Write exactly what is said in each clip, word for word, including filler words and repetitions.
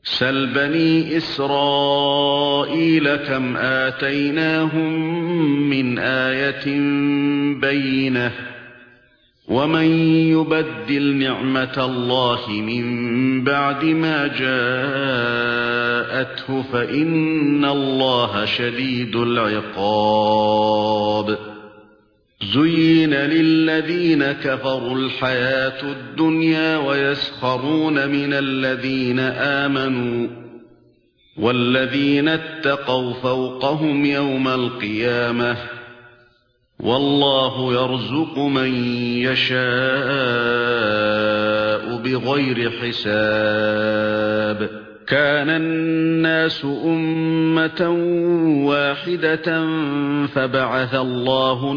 سَلْ بَنِي إِسْرَائِيلَ كَمْ آتَيْنَاهُمْ مِنْ آيَةٍ بَيِّنَةٍ وَمَنْ يُبَدِّلْ نِعْمَةَ اللَّهِ مِنْ بَعْدِ مَا جَاءَتْهُ فَإِنَّ اللَّهَ شَدِيدُ الْعِقَابِ. زُيِّنَ لِلَّذِينَ كَفَرُوا الْحَيَاةُ الدُّنْيَا وَيَسْخَرُونَ مِنَ الَّذِينَ آمَنُوا وَالَّذِينَ اتَّقَوْا فَوْقَهُمْ يَوْمَ الْقِيَامَةِ وَاللَّهُ يَرْزُقُ مَن يَشَاءُ بِغَيْرِ حِسَابٍ. كَانَ النَّاسُ أُمَّةً وَاحِدَةً فَبَعَثَ اللَّهُ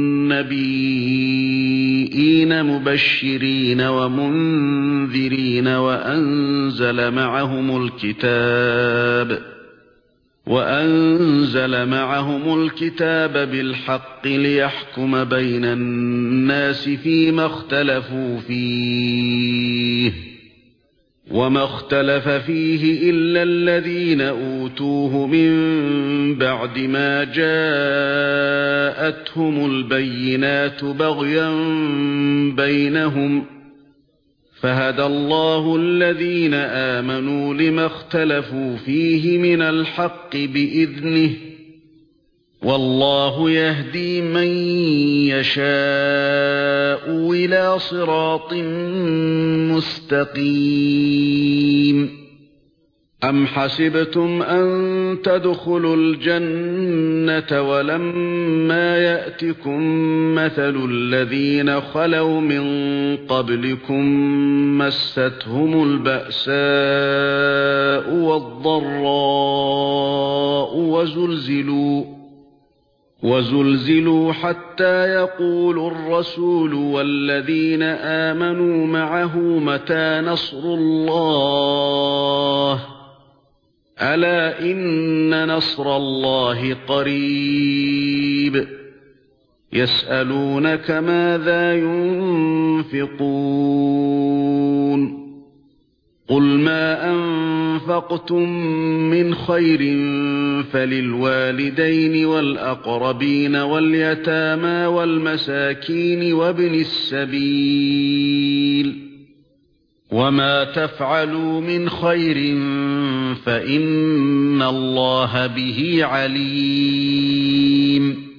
النَّبِيِّينَ مُبَشِّرِينَ وَمُنذِرِينَ وَأَنزَلَ مَعَهُمُ الْكِتَابَ وَأَنزَلَ مَعَهُمُ الْكِتَابَ بِالْحَقِّ لِيَحْكُمَ بَيْنَ النَّاسِ فِيمَا اخْتَلَفُوا فِيهِ وَمَا اخْتَلَفَ فِيهِ إِلَّا الَّذِينَ أُوتُوهُ مِنْ بَعْدِ مَا جَاءَتْهُمُ الْبَيِّنَاتُ بَغْيًا بَيْنَهُمْ فَهَدَى اللَّهُ الَّذِينَ آمَنُوا لِمَا اخْتَلَفُوا فِيهِ مِنَ الْحَقِّ بِإِذْنِهِ وَاللَّهُ يَهْدِي مَن يَشَاءُ إِلَى صِرَاطٍ مُسْتَقِيمٍ. أَمْ حَسِبْتُمْ أَن تَدْخُلُوا الْجَنَّةَ وَلَمَّا يَأْتِكُم مَّثَلُ الَّذِينَ خَلَوْا مِن قَبْلِكُم مَّسَّتْهُمُ الْبَأْسَاءُ وَالضَّرَّاءُ وَزُلْزِلُوا وَزُلْزِلُوا حَتَّى يَقُولَ الرَّسُولُ وَالَّذِينَ آمَنُوا مَعَهُ مَتَى نَصْرُ اللَّهِ أَلَا إِنَّ نَصْرَ اللَّهِ قَرِيبٌ. يَسْأَلُونَكَ مَاذَا يُنْفِقُونَ قُلْ مَا أَنفَقْتُم مِّنْ خَيْرٍ فَلِلْوَالِدَيْنِ وَالْأَقْرَبِينَ وَالْيَتَامَى وَالْمَسَاكِينِ وَابْنِ السَّبِيلِ وَمَا تَفْعَلُوا مِنْ خَيْرٍ فَإِنَّ اللَّهَ بِهِ عَلِيمٌ.